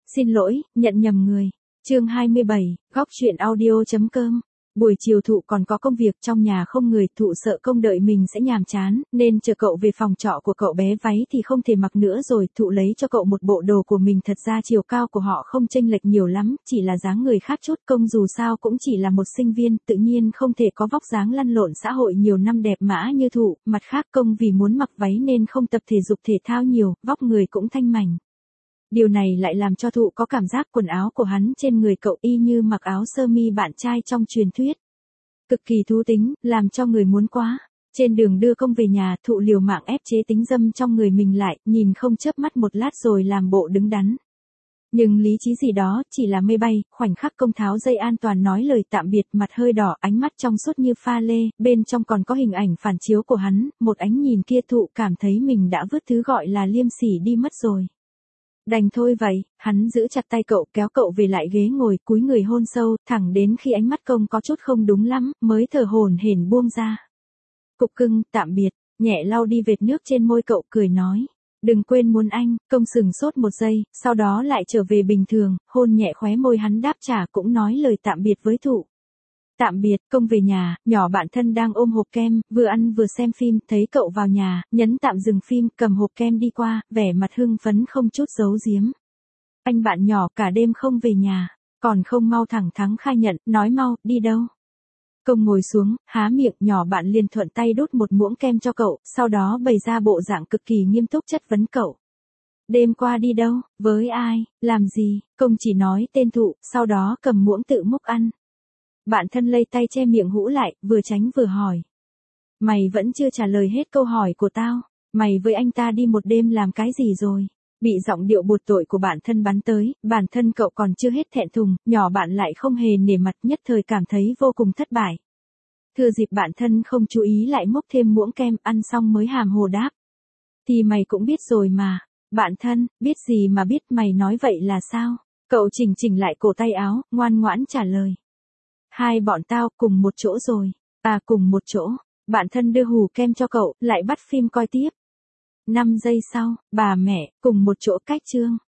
Xin lỗi, nhận nhầm người. Chương 27, góc truyện audio.com. Buổi chiều Thụ còn có công việc trong nhà không người, Thụ sợ công đợi mình sẽ nhàm chán, nên chờ cậu về phòng trọ của cậu bé váy thì không thể mặc nữa rồi, Thụ lấy cho cậu một bộ đồ của mình, thật ra chiều cao của họ không chênh lệch nhiều lắm, chỉ là dáng người khác chút, công dù sao cũng chỉ là một sinh viên, tự nhiên không thể có vóc dáng lăn lộn xã hội nhiều năm đẹp mã như Thụ, mặt khác công vì muốn mặc váy nên không tập thể dục thể thao nhiều, vóc người cũng thanh mảnh. Điều này lại làm cho Thụ có cảm giác quần áo của hắn trên người cậu y như mặc áo sơ mi bạn trai trong truyền thuyết. Cực kỳ thú tính, làm cho người muốn quá. Trên đường đưa công về nhà, Thụ liều mạng ép chế tính dâm trong người mình lại, nhìn không chớp mắt một lát rồi làm bộ đứng đắn. Nhưng lý trí gì đó, chỉ là mây bay, khoảnh khắc công tháo dây an toàn nói lời tạm biệt, mặt hơi đỏ, ánh mắt trong suốt như pha lê, bên trong còn có hình ảnh phản chiếu của hắn, một ánh nhìn kia Thụ cảm thấy mình đã vứt thứ gọi là liêm sỉ đi mất rồi. Đành thôi vậy, hắn giữ chặt tay cậu kéo cậu về lại ghế ngồi cúi người hôn sâu, thẳng đến khi ánh mắt công có chút không đúng lắm, mới thở hổn hển buông ra. Cục cưng, tạm biệt, nhẹ lau đi vệt nước trên môi cậu cười nói. Đừng quên muốn anh, công sừng sốt một giây, sau đó lại trở về bình thường, hôn nhẹ khóe môi hắn đáp trả cũng nói lời tạm biệt với Thụ. Tạm biệt, công về nhà, nhỏ bạn thân đang ôm hộp kem, vừa ăn vừa xem phim, thấy cậu vào nhà, nhấn tạm dừng phim, cầm hộp kem đi qua, vẻ mặt hưng phấn không chút giấu giếm. Anh bạn nhỏ cả đêm không về nhà, còn không mau thẳng thắn khai nhận, nói mau, đi đâu? Công ngồi xuống, há miệng, nhỏ bạn liền thuận tay đút một muỗng kem cho cậu, sau đó bày ra bộ dạng cực kỳ nghiêm túc chất vấn cậu. Đêm qua đi đâu, với ai, làm gì? Công chỉ nói tên Thụ, sau đó cầm muỗng tự múc ăn. Bạn thân lây tay che miệng hũ lại, vừa tránh vừa hỏi. Mày vẫn chưa trả lời hết câu hỏi của tao, mày với anh ta đi một đêm làm cái gì rồi? Bị giọng điệu buột tội của bạn thân bắn tới, bản thân cậu còn chưa hết thẹn thùng, nhỏ bạn lại không hề nể mặt, nhất thời cảm thấy vô cùng thất bại. Thừa dịp bạn thân không chú ý lại múc thêm muỗng kem, ăn xong mới hàm hồ đáp. Thì mày cũng biết rồi mà. Bạn thân, biết gì mà biết, mày nói vậy là sao? Cậu chỉnh lại cổ tay áo, ngoan ngoãn trả lời. Hai bọn tao cùng một chỗ rồi. À, cùng một chỗ. Bạn thân đưa hù kem cho cậu, lại bắt phim coi tiếp. 5 giây sau, bà mẹ, cùng một chỗ cách chương.